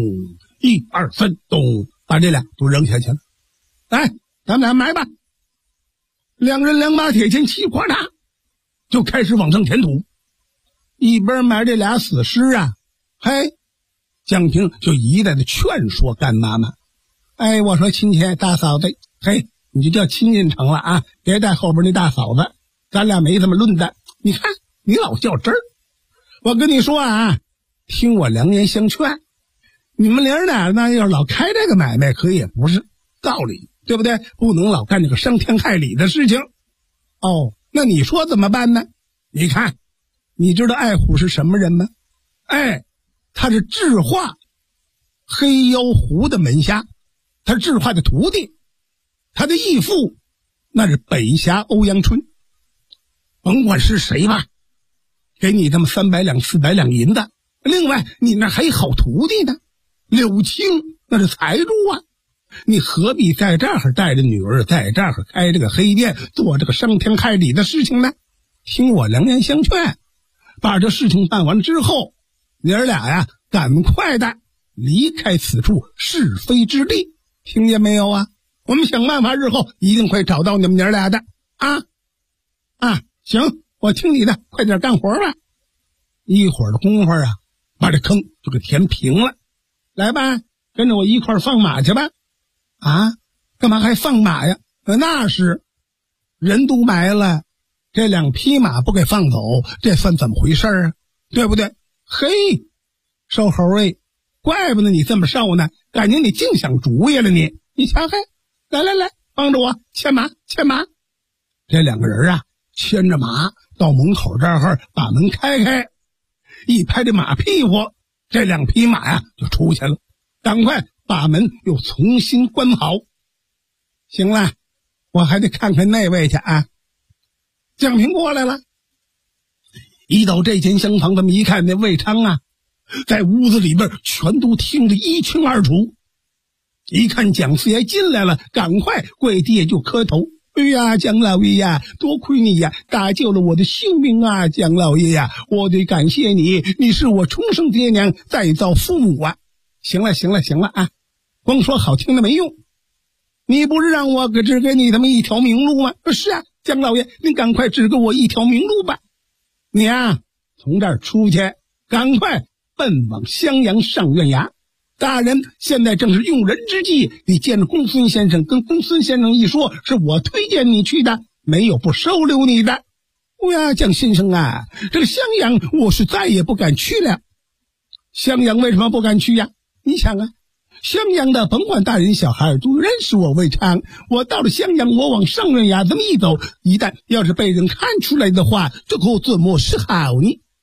Speaker 6: ！1、2、3，咚！把这俩都扔下去了。来，咱们俩埋吧。两人2把铁锨，齐呱嗒就开始往上填土，一边埋这俩死尸啊，嘿，蒋平就一再的劝说干妈妈：“哎，我说亲戚大嫂子，嘿，你就叫亲戚成了啊，别带后边那大嫂子，咱俩没这么论的。你看你老较真儿，我跟你说啊，听我良言相劝，你们娘俩呢要老开这个买卖，可也不是道理。”对不对？不能老干这个伤天害理的事情。哦，那你说怎么办呢？你看，你知道爱虎是什么人吗？哎，他是智化黑妖狐的门下，他是智化的徒弟，他的义父那是北侠欧阳春。甭管是谁吧，给你这么300两400两银子，另外你那还有好徒弟呢，柳青那是财主啊。你何必在这儿带着女儿，在这儿开这个黑店，做这个伤天害理的事情呢？听我良言相劝，把这事情办完之后，你儿俩呀，赶快的离开此处是非之地，听见没有啊？我们想办法，日后一定会找到你们娘俩的啊！行，我听你的，快点干活吧。一会儿的功夫啊，把这坑就给填平了。来吧，跟着我一块儿放马去吧。啊，干嘛还放马呀？那是人都埋了，这2匹马不给放走，这算怎么回事啊？对不对？嘿，瘦猴哎，怪不得你这么瘦呢，感觉你净想主意了你。你瞧嘿，来，帮着我牵马。这2个人啊，牵着马到门口这儿，把门开，一拍这马屁股，这2匹马呀就出去了。赶快把门又重新关好。行了，我还得看看那位去啊。蒋平过来了，一到这间厢房，这么一看，那魏昌啊，在屋子里边全都听得一清二楚。一看蒋四爷进来了，赶快跪地就磕头。哎呀，蒋老爷呀，多亏你呀，搭救了我的性命啊！蒋老爷呀，我得感谢你，你是我重生爹娘，再造父母啊！行了啊，光说好听的没用，你不是让我指给你他们一条明路吗？是啊，蒋老爷，您赶快指给我一条明路吧。你啊，从这儿出去，赶快奔往襄阳上院衙。大人现在正是用人之际，你见着公孙先生，跟公孙先生一说，是我推荐你去的，没有不收留你的。哎呀，蒋先生啊，这个襄阳我是再也不敢去了。襄阳为什么不敢去呀？你想啊，襄阳的甭管大人小孩都认识我魏昌，我到了襄阳，我往上院衙这么一走，一旦要是被人看出来的话，这可怎么是好呢？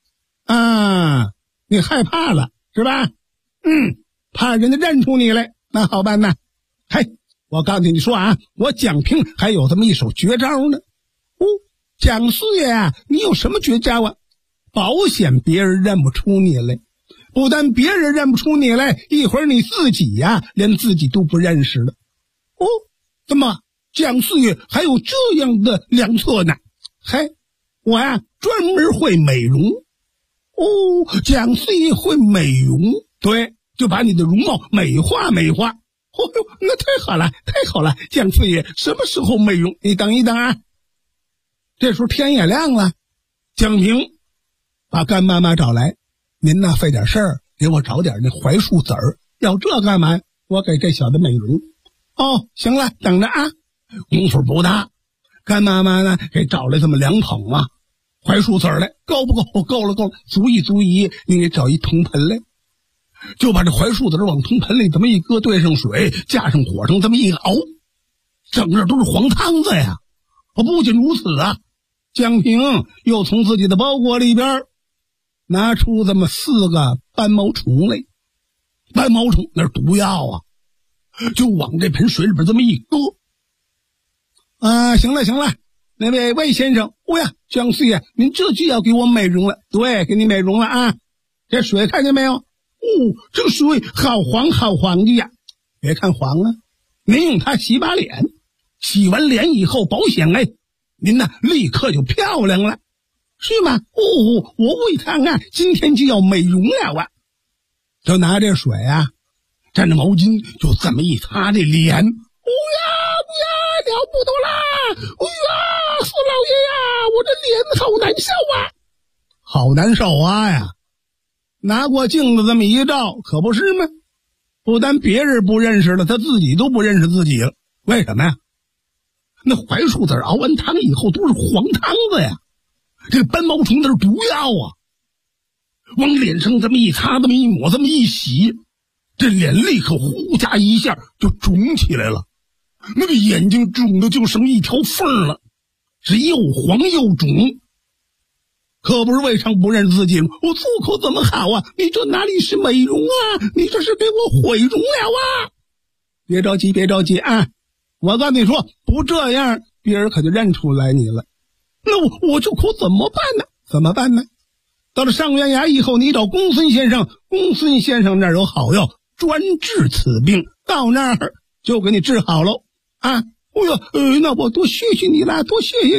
Speaker 6: 啊，你害怕了是吧？怕人家认出你来，那好办呐。嘿，我告诉你说啊，我蒋平还有这么一手绝招呢。蒋四爷啊，你有什么绝招啊？保险别人认不出你来，不但别人认不出你来，一会儿你自己呀，连自己都不认识了。怎么蒋四爷还有这样的良策呢？嘿，我呀专门会美容。蒋四爷会美容，对，就把你的容貌美化美化。那太好了，太好了，蒋四爷什么时候美容？你等一等啊。这时候天也亮了，蒋平把干妈妈找来，您呐费点事儿，给我找点那槐树籽儿，要这干嘛？我给这小子美容。行了，等着啊。功夫不大，干妈妈呢给找来这么2捧啊槐树籽儿来，够不够？够了，足以，你给找一铜盆来，就把这槐树籽儿往铜盆里这么一搁，兑上水，架上火上这么一熬，整个都是黄汤子呀。不仅如此啊，蒋平又从自己的包裹里边拿出这么4个斑毛虫来。斑毛虫那是毒药啊，就往这盆水里边这么一搁。行了，那位魏先生，蒋四爷，您这就要给我美容了。对，给你美容了啊。这水看见没有？这个水好黄的呀。别看黄啊，您用它洗把脸，洗完脸以后保险您呢立刻就漂亮了，是吗？我为他啊今天就要美容了啊。就拿这水啊蘸着毛巾就这么一擦这脸。了不得啦！四老爷呀，我这脸好难受啊，好难受啊呀！拿过镜子这么一照，可不是吗？不但别人不认识了，他自己都不认识自己了。为什么呀？那槐树籽熬完汤以后都是黄汤子呀，这斑毛虫那是毒药啊！往脸上这么一擦，这么一抹，这么一洗，这脸立刻呼加一下就肿起来了。那个眼睛肿的就剩一条缝了，是又黄又肿，可不是未尝不认自己了。我做口怎么好啊？你这哪里是美容啊？你这是给我毁容了啊！别着急啊！我告诉你说，不这样，别人可就认出来你了。那我这可怎么办呢？到了上元衙以后，你找公孙先生，公孙先生那儿有好药，专治此病，到那儿就给你治好喽。那我多谢谢你了。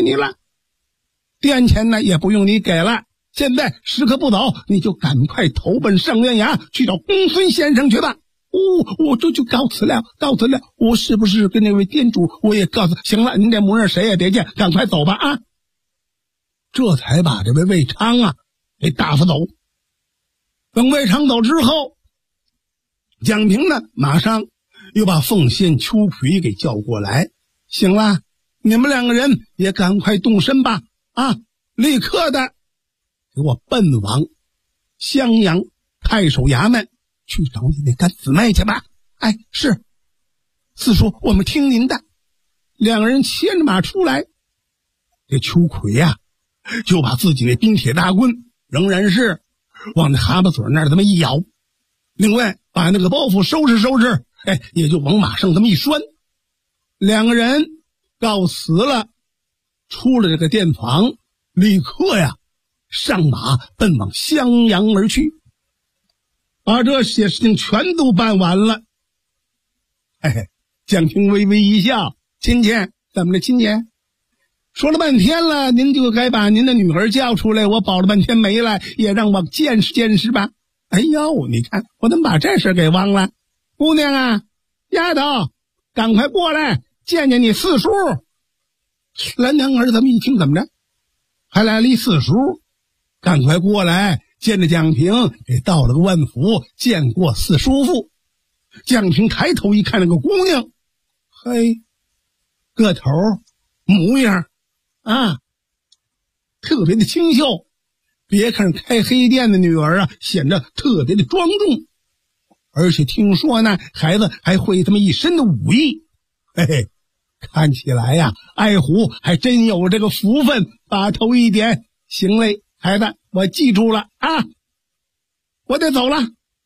Speaker 6: 店钱呢也不用你给了，现在时刻不早，你就赶快投奔上元衙去找公孙先生去吧。我这就告辞了。我是不是跟那位店主我也告辞？行了，您这模样谁也别见，赶快走吧啊！这才把这位魏昌啊给打发走。等魏昌走之后，蒋平呢马上又把凤仙、秋葵给叫过来。行了，你们2个人也赶快动身吧立刻的给我奔往襄阳太守衙门去找你那干姊妹去吧。是四叔，我们听您的。2个人牵着马出来，这秋葵呀就把自己那冰铁大棍仍然是往那蛤蟆嘴那儿这么一咬，另外把那个包袱收拾，也就往马上这么一拴。2个人告辞了，出了这个店房，立刻呀上马奔往襄阳而去，把这些事情全都办完了。蒋平微微一笑，亲戚，怎么的亲戚？说了半天了，您就该把您的女儿叫出来，我保了半天没来，也让我见识见识吧。你看我怎么把这事给忘了？姑娘啊，丫头，赶快过来见见你四叔。蓝娘儿这么一听，怎么着？还来了一四叔，赶快过来见着蒋平，给道了个万福，见过四叔父。蒋平抬头一看那个姑娘，个头模样特别的清秀，别看开黑店的女儿显得特别的庄重，而且听说呢孩子还会这么一身的武艺。看起来爱虎还真有这个福分。把头一点，行嘞， 孩子，我记住了啊，我得走了。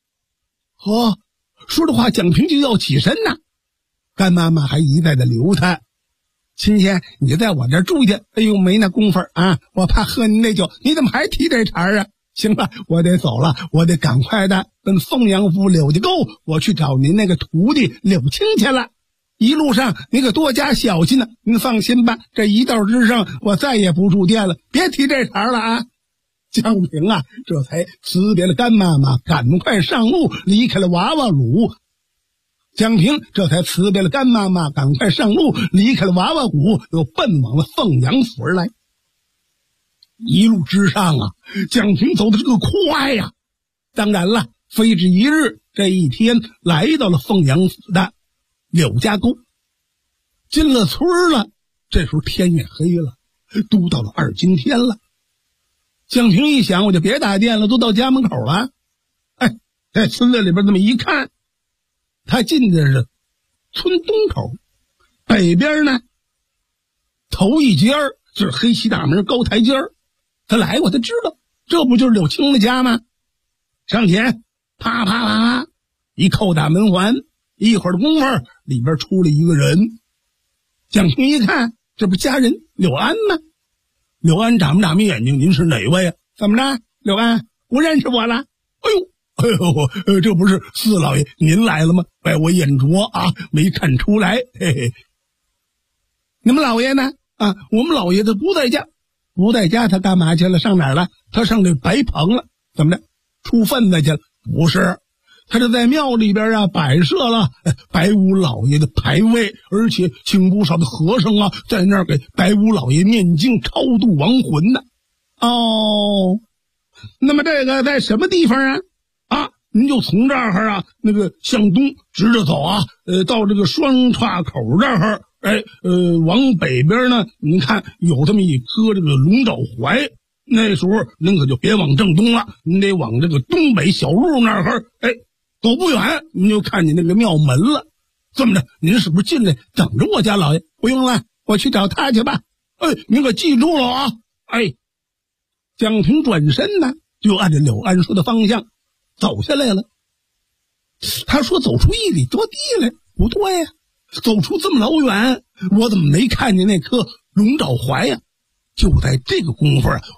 Speaker 6: 说着话，蒋平就要起身呢，干妈妈还一再的留他。今天你就在我这儿住去。哎呦，没那功夫啊，我怕喝你那酒，你怎么还提这茬啊？行了，我得走了，我得赶快的跟凤阳府柳家沟我去找您那个徒弟柳青去了。一路上你可多加小心呢。您放心吧，这一道之上我再也不住店了，别提这茬了啊。蒋平啊，这才辞别了干妈妈，赶快上路离开了娃娃谷。蒋平这才辞别了干妈妈，赶快上路离开了娃娃谷，又奔往了凤阳府而来。一路之上啊，蒋平走的这个快呀。当然了，非止一日，这一天来到了凤阳府的柳家沟，进了村了。这时候天也黑了，都到了二更天了。蒋平一想，我就别打电了，都到家门口了。在村子里边这么一看，他进的是村东口，北边呢头一节就是黑漆大门高台阶儿。他来过，他知道这不就是柳青的家吗？上前啪啪啪啪一扣打门环，一会儿的功夫里边出了一个人。蒋平一看，这不家人柳安吗？柳安眨巴眨巴眼睛，您是哪位啊？怎么着，柳安不认识我了？哎呦，这不是四老爷您来了吗？我眼拙啊，没看出来。嘿嘿，你们老爷呢？啊，我们老爷子不在家。不在家，他干嘛去了？上哪儿了？他上这白棚了。怎么着？出份子去了？不是，他这在庙里边啊摆设了白无老爷的牌位，而且请不少的和尚啊在那儿给白无老爷念经超度亡魂呢。哦，那么这个在什么地方啊？您就从这儿啊那个向东直着走啊，到这个双岔口这儿。往北边呢，您看有这么一棵这个龙爪槐，那时候您可就别往正东了，您得往这个东北小路那儿，走不远您就看见那个庙门了。这么着，您是不是进来等着我家老爷？不用了，我去找他去吧。您可记住了啊！蒋平转身呢，就按照柳安说的方向走下来了。他说走出1里多地来，不对呀。走出这么老远，我怎么没看见那棵龙爪槐呀？就在这个功夫啊，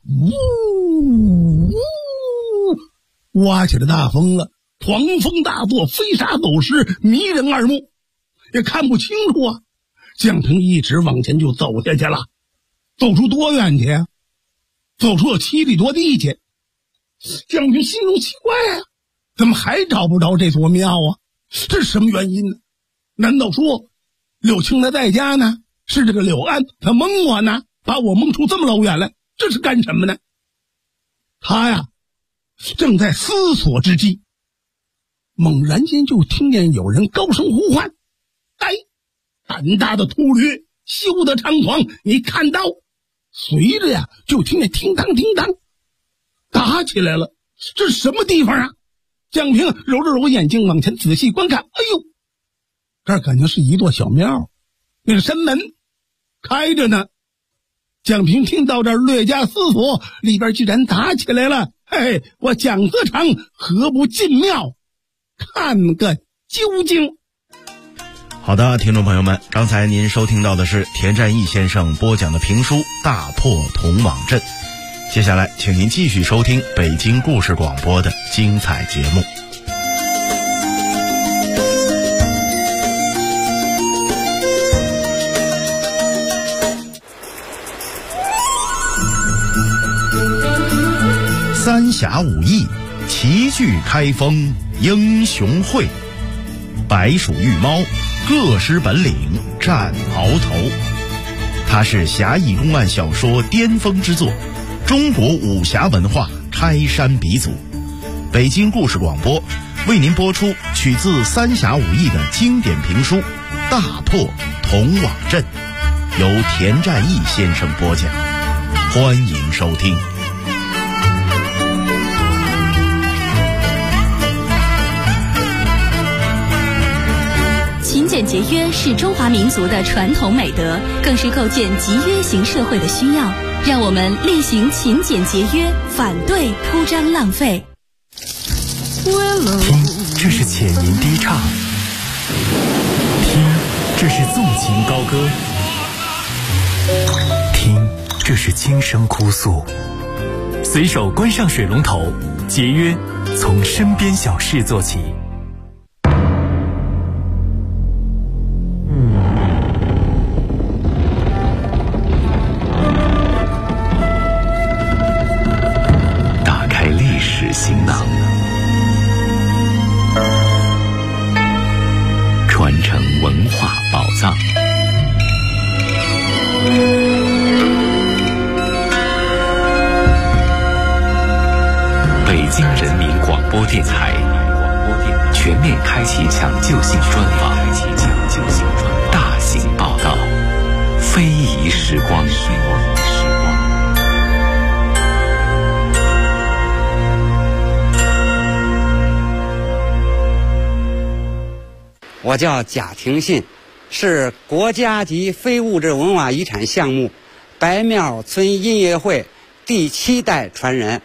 Speaker 6: 刮起了大风了，狂风大作，飞沙走石，迷人二目，也看不清楚啊。蒋平一直往前就走下去了，走出多远去啊？走出了7里多地去。蒋平心中奇怪啊，怎么还找不着这座庙啊？这是什么原因呢？难道说柳青他在家呢？是这个柳安他蒙我呢，把我蒙出这么老远来，这是干什么呢？他呀正在思索之际，猛然间就听见有人高声呼唤：胆大的秃驴，休得猖狂，你看到！随着呀就听见叮当叮当，打起来了。这是什么地方啊？蒋平揉了揉眼睛往前仔细观看，哎呦，这儿感觉是一座小庙，那个山门开着呢。蒋平听到这儿略加思索，里边既然打起来了，我蒋德常何不进庙看个究竟？
Speaker 5: 好的，听众朋友们，刚才您收听到的是田占义先生播讲的评书《大破铜网阵》。接下来请您继续收听北京故事广播的精彩节目。三峡武艺，齐聚开封英雄会，白鼠玉猫，各施本领战鳌头。它是侠义公案小说巅峰之作，中国武侠文化开山鼻祖。北京故事广播为您播出取自三峡武艺的经典评书《大破铜网阵》，由田占义先生播讲，欢迎收听。
Speaker 13: 勤俭节约是中华民族的传统美德，更是构建集约型社会的需要。 让我们厉行勤俭节约，反对铺张浪费。
Speaker 16: 听，这是浅吟低唱；听，这是纵情高歌；听，这是轻声哭诉。随手关上水龙头，节约从身边小事做起。
Speaker 10: 打开历史行囊，传承文化宝藏。北京人民广播电台全面开启抢救性专访，大型报道，非遗时光。
Speaker 17: 我叫贾廷信，是国家级非物质文化遗产项目白庙村音乐会第7代传人。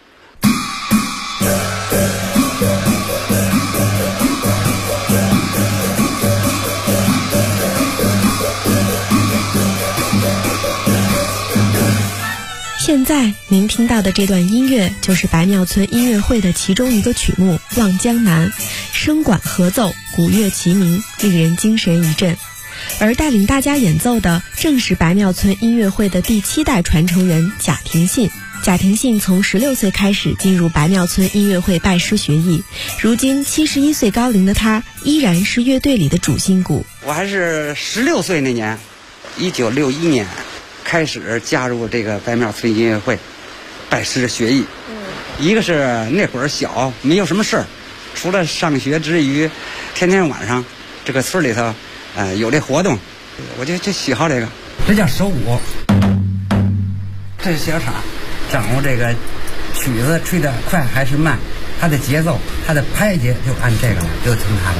Speaker 18: 现在您听到的这段音乐就是白庙村音乐会的其中一个曲目《望江南》，声管合奏，鼓乐齐鸣，令人精神一振。而带领大家演奏的正是白庙村音乐会的第7代传承人贾廷信。贾廷信从16岁开始进入白庙村音乐会拜师学艺，如今71岁高龄的他依然是乐队里的主心骨。
Speaker 17: 我还是16岁那年，1961年开始加入这个白庙村音乐会，拜师学艺。一个是那会儿小，没有什么事儿，除了上学之余，天天晚上这个村里头，有这活动，我就喜好这个。这叫手鼓，这是小叉，掌握这个曲子吹得快还是慢，它的节奏，它的拍节就按这个了，就听它的。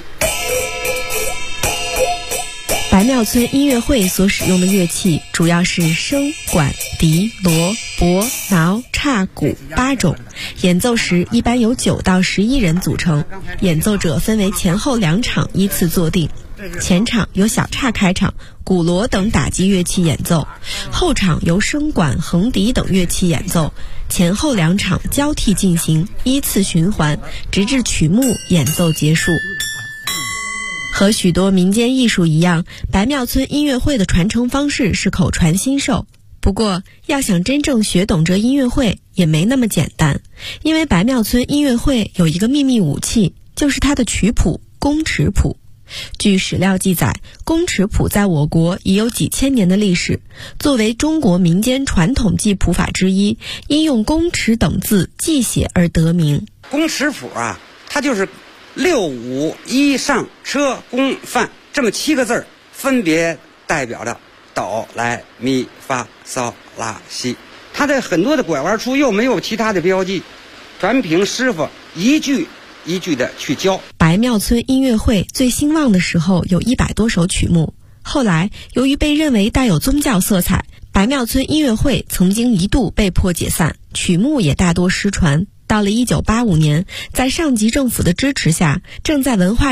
Speaker 18: 白庙村音乐会所使用的乐器主要是笙、管、笛、锣、钹、挠、叉、鼓8种，演奏时一般由9到11人组成，演奏者分为前后2场依次坐定。前场由小叉开场，鼓锣等打击乐器演奏，后场由笙管、横笛等乐器演奏，前后2场交替进行，依次循环，直至曲目演奏结束。和许多民间艺术一样，白庙村音乐会的传承方式是口传心授。不过，要想真正学懂这音乐会也没那么简单，因为白庙村音乐会有一个秘密武器，就是它的曲谱宫尺谱。据史料记载，宫尺谱在我国已有几千年的历史，作为中国民间传统记谱法之一，因用宫尺等字记写而得名。
Speaker 17: 宫尺谱啊，它就是6、5、1上车宫范这么7个字，分别代表着哆来咪发嗦拉西。它的很多的拐弯处又没有其他的标记，全凭师傅一句一句的去教。
Speaker 18: 白庙村音乐会最兴旺的时候有100多首曲目，后来由于被认为带有宗教色彩，白庙村音乐会曾经一度被迫解散，曲目也大多失传。到了1985年，在上级政府的支持下，正在文化